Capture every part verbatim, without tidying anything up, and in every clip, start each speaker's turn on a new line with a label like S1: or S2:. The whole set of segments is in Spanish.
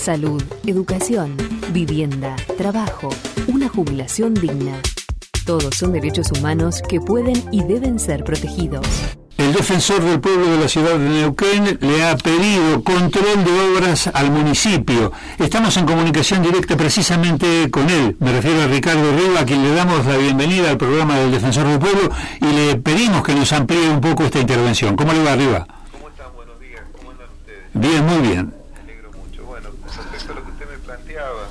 S1: Salud, educación, vivienda, trabajo, una jubilación digna. Todos son derechos humanos que pueden y deben ser protegidos.
S2: El defensor del pueblo de la ciudad de Neuquén le ha pedido control de obras al municipio. Estamos en comunicación directa precisamente con él. Me refiero a Ricardo Riva, a quien le damos la bienvenida al programa del Defensor del Pueblo y le pedimos que nos amplíe un poco esta intervención. ¿Cómo le va, Riva?
S3: ¿Cómo están? Buenos días. ¿Cómo andan ustedes?
S2: Bien, muy bien.
S3: Me alegro mucho. Bueno, respecto a lo que usted me planteaba,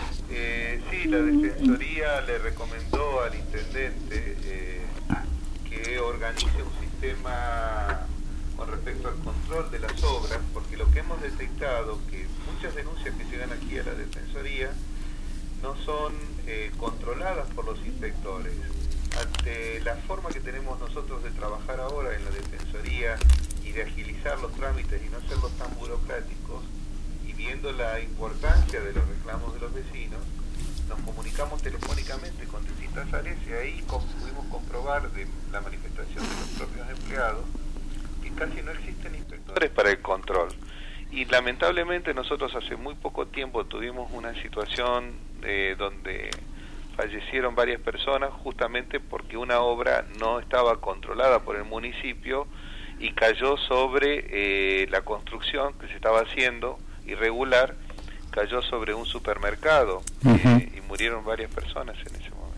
S3: eh, sí, la Defensoría le recomendó al intendente eh, que organice un sistema con respecto al control de las obras, porque lo que hemos detectado que muchas denuncias que llegan aquí a la Defensoría no son eh, controladas por los inspectores. Ante la forma que tenemos nosotros de trabajar ahora en la Defensoría y de agilizar los trámites y no hacerlos tan burocráticos, y viendo la importancia de los reclamos de los vecinos, nos comunicamos telefónicamente con distintas áreas y ahí pudimos comprobar de la manifestación de los propios empleados que casi no existen inspectores para el control. Y lamentablemente nosotros hace muy poco tiempo tuvimos una situación eh, donde fallecieron varias personas justamente porque una obra no estaba controlada por el municipio y cayó sobre eh, la construcción que se estaba haciendo irregular, cayó sobre un supermercado. Uh-huh. eh, y murieron varias personas en ese momento.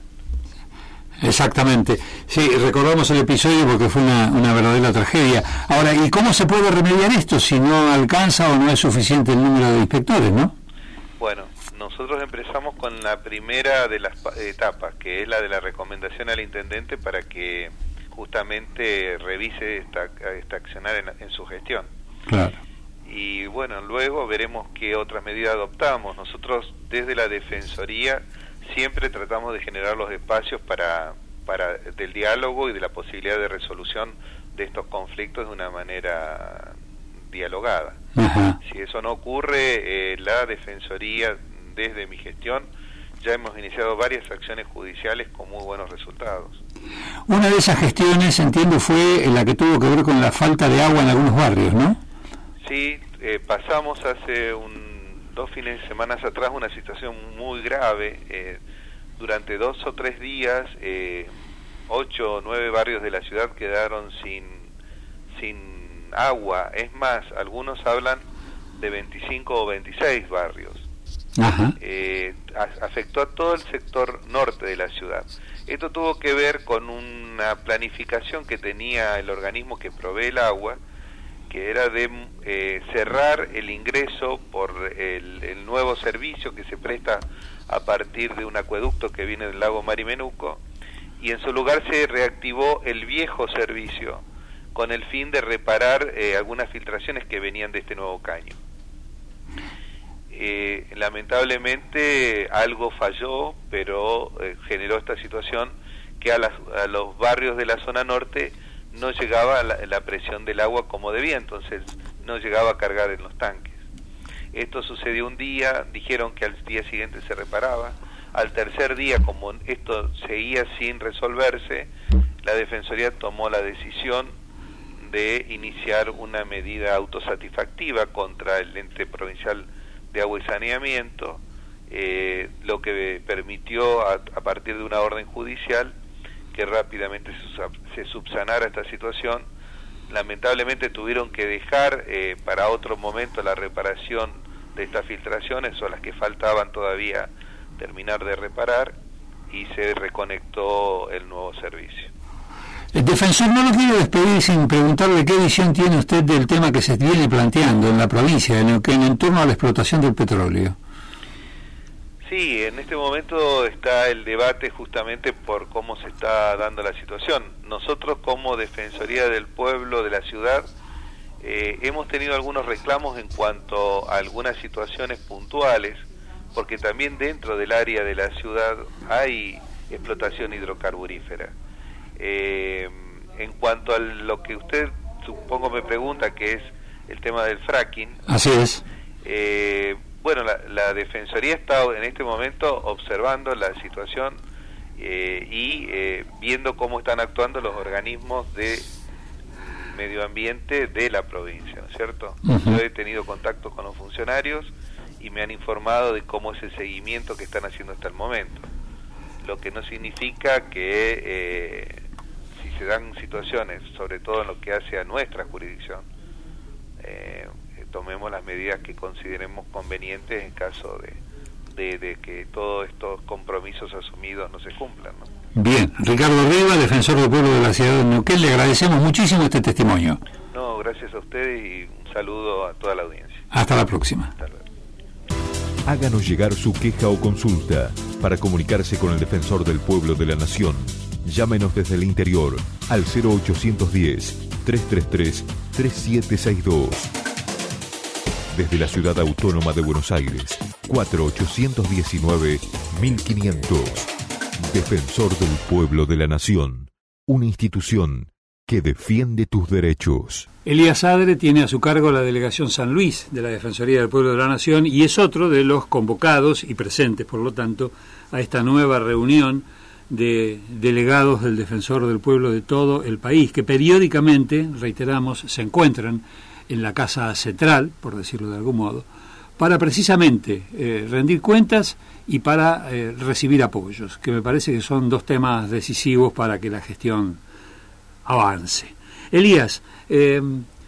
S2: Exactamente. Sí, recordamos el episodio porque fue una, una verdadera tragedia. Ahora, ¿y cómo se puede remediar esto si no alcanza o no es suficiente el número de inspectores, no?
S3: Bueno, nosotros empezamos con la primera de las etapas, que es la de la recomendación al intendente para que justamente revise esta, esta accionar en, en su gestión.
S2: Claro.
S3: Y bueno, luego veremos qué otras medidas adoptamos. Nosotros desde la Defensoría siempre tratamos de generar los espacios para, para del diálogo y de la posibilidad de resolución de estos conflictos de una manera dialogada.
S2: Ajá.
S3: Si eso no ocurre, eh, la Defensoría, desde mi gestión, ya hemos iniciado varias acciones judiciales con muy buenos resultados.
S2: Una de esas gestiones, entiendo, fue la que tuvo que ver con la falta de agua en algunos barrios, ¿no?
S3: Sí, eh, pasamos hace un, dos fines de semana atrás una situación muy grave. Eh, durante dos o tres días, eh, ocho o nueve barrios de la ciudad quedaron sin, sin agua. Es más, algunos hablan de veinticinco o veintiséis barrios.
S2: Ajá.
S3: Eh, a, afectó a todo el sector norte de la ciudad. Esto tuvo que ver con una planificación que tenía el organismo que provee el agua, que era de eh, cerrar el ingreso por el, el nuevo servicio que se presta a partir de un acueducto que viene del lago Marimenuco, y en su lugar se reactivó el viejo servicio con el fin de reparar eh, algunas filtraciones que venían de este nuevo caño. Eh, lamentablemente algo falló, pero eh, generó esta situación que a, las, a los barrios de la zona norte no llegaba la, la presión del agua como debía, entonces no llegaba a cargar en los tanques. Esto sucedió un día, dijeron que al día siguiente se reparaba. Al tercer día, como esto seguía sin resolverse, la Defensoría tomó la decisión de iniciar una medida autosatisfactiva contra el ente provincial de agua y saneamiento, eh, lo que permitió a, a partir de una orden judicial que rápidamente se subsanara esta situación. Lamentablemente tuvieron que dejar eh, para otro momento la reparación de estas filtraciones o las que faltaban todavía terminar de reparar, y se reconectó el nuevo servicio.
S2: El defensor, no lo quiero despedir sin preguntarle qué visión tiene usted del tema que se viene planteando en la provincia de Neuquén en torno a la explotación del petróleo.
S3: Sí, en este momento está el debate justamente por cómo se está dando la situación. Nosotros como Defensoría del Pueblo de la ciudad eh, hemos tenido algunos reclamos en cuanto a algunas situaciones puntuales, porque también dentro del área de la ciudad hay explotación hidrocarburífera. Eh, en cuanto a lo que usted supongo me pregunta, que es el tema del fracking.
S2: Así es.
S3: Eh, Bueno, la, la Defensoría está en este momento observando la situación eh, y eh, viendo cómo están actuando los organismos de medio ambiente de la provincia, ¿no es cierto? Uh-huh. Yo he tenido contacto con los funcionarios y me han informado de cómo es el seguimiento que están haciendo hasta el momento. Lo que no significa que eh, si se dan situaciones, sobre todo en lo que hace a nuestra jurisdicción, eh, tomemos las medidas que consideremos convenientes en caso de, de, de que todos estos compromisos asumidos no se cumplan, ¿no?
S2: Bien, Ricardo Riva, defensor del pueblo de la ciudad de Neuquén, le agradecemos muchísimo este testimonio.
S3: No, gracias a ustedes y un saludo a toda la audiencia.
S2: Hasta la próxima.
S3: Hasta luego.
S4: Háganos llegar su queja o consulta para comunicarse con el defensor del pueblo de la nación. Llámenos desde el interior al cero ochocientos diez, trescientos treinta y tres, treinta y siete sesenta y dos. Desde la ciudad autónoma de Buenos Aires, cuatro ochocientos diecinueve, mil quinientos. Defensor del pueblo de la nación. Una institución que defiende tus derechos.
S2: Elías Adre tiene a su cargo la delegación San Luis de la Defensoría del Pueblo de la Nación y es otro de los convocados y presentes, por lo tanto, a esta nueva reunión de delegados del Defensor del Pueblo de todo el país, que periódicamente, reiteramos, se encuentran en la Casa Central, por decirlo de algún modo, para precisamente eh, rendir cuentas y para eh, recibir apoyos, que me parece que son dos temas decisivos para que la gestión avance. Elías, eh,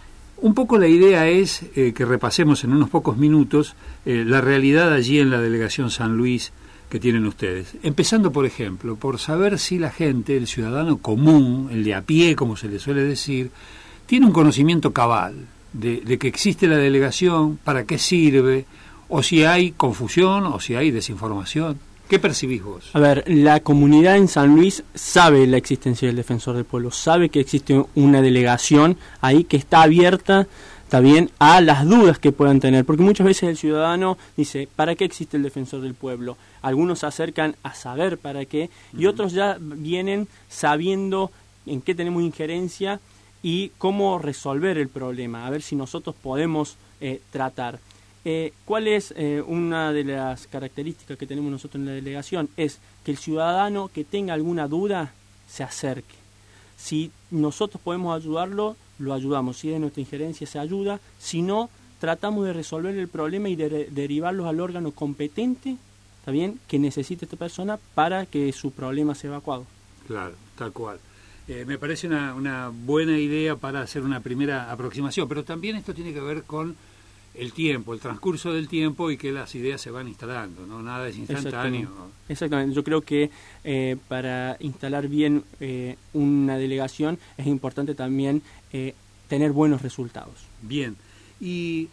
S2: un poco la idea es eh, que repasemos en unos pocos minutos eh, la realidad allí en la delegación San Luis que tienen ustedes. Empezando, por ejemplo, por saber si la gente, el ciudadano común, el de a pie, como se le suele decir, tiene un conocimiento cabal de, de que existe la delegación, para qué sirve, o si hay confusión, o si hay desinformación. ¿Qué percibís vos?
S5: A ver, la comunidad en San Luis sabe la existencia del Defensor del Pueblo, sabe que existe una delegación ahí que está abierta también a las dudas que puedan tener, porque muchas veces el ciudadano dice, ¿para qué existe el Defensor del Pueblo? Algunos se acercan a saber para qué, y otros ya vienen sabiendo en qué tenemos injerencia y cómo resolver el problema, a ver si nosotros podemos eh, tratar. Eh, ¿Cuál es eh, una de las características que tenemos nosotros en la delegación? Es que el ciudadano que tenga alguna duda se acerque. Si nosotros podemos ayudarlo, lo ayudamos. Si es de nuestra injerencia, se ayuda. Si no, tratamos de resolver el problema y de de derivarlos al órgano competente, ¿está bien?, que necesite esta persona para que su problema sea evacuado.
S2: Claro, tal cual. Eh, me parece una, una buena idea para hacer una primera aproximación, pero también esto tiene que ver con el tiempo, el transcurso del tiempo y que las ideas se van instalando, ¿no? Nada es instantáneo.
S5: Exactamente. Exactamente. Yo creo que eh, para instalar bien eh, una delegación es importante también eh, tener buenos resultados.
S2: Bien. ¿Y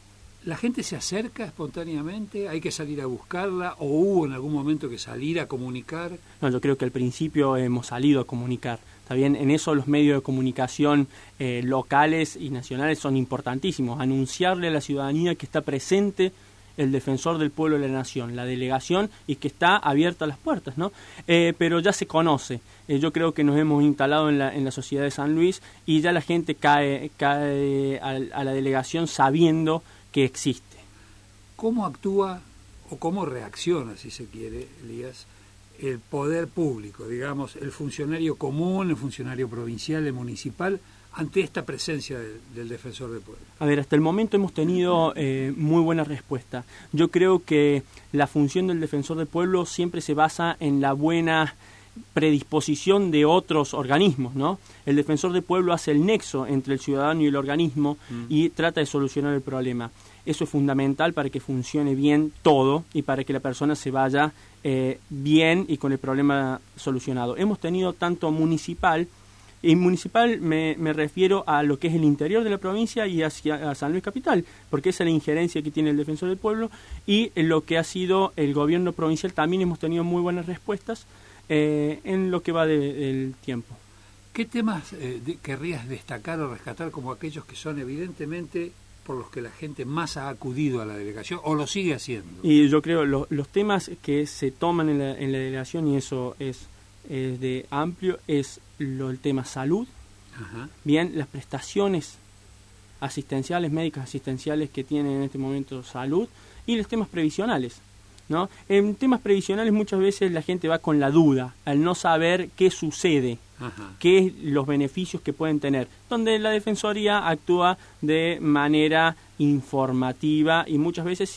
S2: la gente se acerca espontáneamente? ¿Hay que salir a buscarla? ¿O hubo en algún momento que salir a comunicar?
S5: No, yo creo que al principio hemos salido a comunicar. Está bien, en eso los medios de comunicación eh, locales y nacionales son importantísimos. Anunciarle a la ciudadanía que está presente el Defensor del Pueblo de la Nación, la delegación, y que está abierta las puertas, ¿no? Eh, pero ya se conoce. Eh, yo creo que nos hemos instalado en la, en la sociedad de San Luis y ya la gente cae, cae a, a la delegación sabiendo que existe.
S2: ¿Cómo actúa o cómo reacciona, si se quiere, Elías, el poder público, digamos, el funcionario común, el funcionario provincial, el municipal, ante esta presencia del, del Defensor del Pueblo?
S5: A ver, hasta el momento hemos tenido eh, muy buena respuesta. Yo creo que la función del Defensor del Pueblo siempre se basa en la buena predisposición de otros organismos, ¿no? El Defensor del Pueblo hace el nexo entre el ciudadano y el organismo mm. y trata de solucionar el problema. Eso es fundamental para que funcione bien todo y para que la persona se vaya eh, bien y con el problema solucionado. Hemos tenido tanto municipal, y municipal me, me refiero a lo que es el interior de la provincia y hacia a San Luis Capital, porque esa es la injerencia que tiene el Defensor del Pueblo, y en lo que ha sido el gobierno provincial también hemos tenido muy buenas respuestas eh, en lo que va de, del tiempo.
S2: ¿Qué temas eh, de, querrías destacar o rescatar como aquellos que son evidentemente por los que la gente más ha acudido a la delegación o lo sigue haciendo?
S5: Y yo creo lo, los temas que se toman en la, en la delegación, y eso es, es de amplio, es lo, el tema salud. Ajá. Bien, las prestaciones asistenciales, médicas asistenciales que tienen en este momento salud, y los temas previsionales, ¿no? En temas previsionales muchas veces la gente va con la duda, al no saber qué sucede. Ajá. Qué es los beneficios que pueden tener, donde la Defensoría actúa de manera informativa y muchas veces sí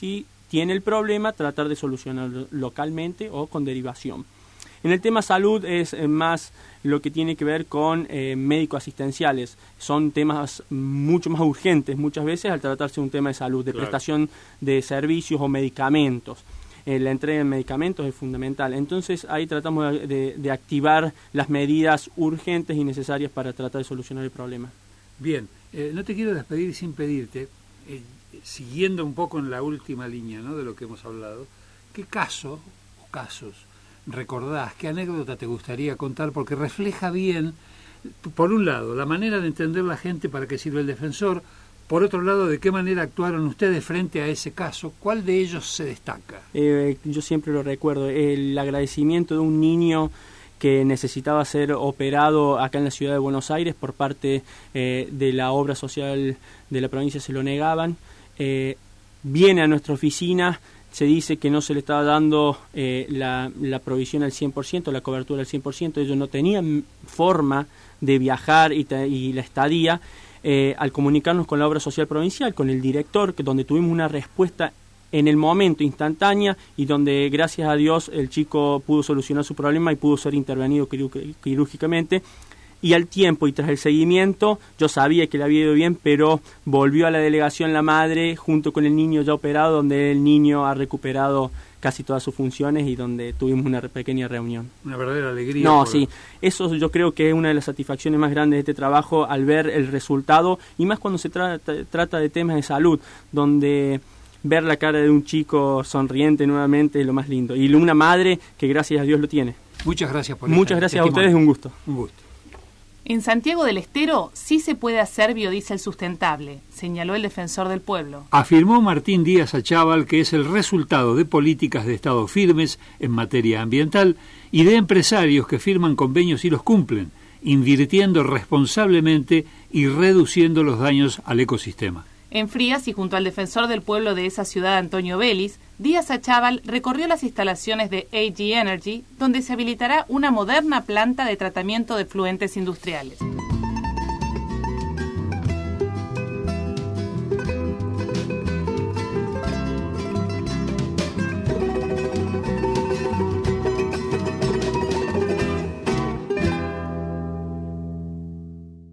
S5: tiene el problema, tratar de solucionarlo localmente o con derivación. En el tema salud es eh, más lo que tiene que ver con eh, médicos asistenciales. Son temas mucho más urgentes muchas veces al tratarse de un tema de salud, de claro. prestación de servicios o medicamentos. Eh, la entrega de medicamentos es fundamental. Entonces ahí tratamos de, de, de activar las medidas urgentes y necesarias para tratar de solucionar el problema.
S2: Bien, eh, no te quiero despedir sin pedirte, eh, siguiendo un poco en la última línea, ¿no?, de lo que hemos hablado, ¿qué caso o casos recordás, qué anécdota te gustaría contar? Porque refleja bien, por un lado, la manera de entender la gente para qué sirve el defensor, por otro lado, de qué manera actuaron ustedes frente a ese caso. ¿Cuál de ellos se destaca?
S5: Eh, yo siempre lo recuerdo, el agradecimiento de un niño que necesitaba ser operado acá en la ciudad de Buenos Aires por parte eh, de la obra social de la provincia, se lo negaban, eh, viene a nuestra oficina, se dice que no se le estaba dando eh, la, la provisión al cien por ciento, la cobertura al cien por ciento, ellos no tenían forma de viajar y, y la estadía. Eh, al comunicarnos con la obra social provincial, con el director, que donde tuvimos una respuesta en el momento, instantánea, y donde gracias a Dios el chico pudo solucionar su problema y pudo ser intervenido quirúrgicamente, y al tiempo y tras el seguimiento yo sabía que le había ido bien, pero volvió a la delegación la madre junto con el niño ya operado, donde el niño ha recuperado casi todas sus funciones y donde tuvimos una pequeña reunión.
S2: Una verdadera alegría.
S5: No,
S2: por...
S5: sí, eso yo creo que es una de las satisfacciones más grandes de este trabajo, al ver el resultado, y más cuando se tra trata de temas de salud, donde ver la cara de un chico sonriente nuevamente es lo más lindo, y una madre que gracias a Dios lo tiene.
S2: Muchas gracias por
S5: Muchas gracias a ustedes, un gusto.
S2: Un gusto.
S6: En Santiago del Estero sí se puede hacer biodiesel sustentable, señaló el defensor del pueblo.
S2: Afirmó Martín Díaz Achával que es el resultado de políticas de Estado firmes en materia ambiental y de empresarios que firman convenios y los cumplen, invirtiendo responsablemente y reduciendo los daños al ecosistema.
S6: En Frías y junto al defensor del pueblo de esa ciudad, Antonio Vélez, Díaz Achával recorrió las instalaciones de A G Energy, donde se habilitará una moderna planta de tratamiento de efluentes industriales.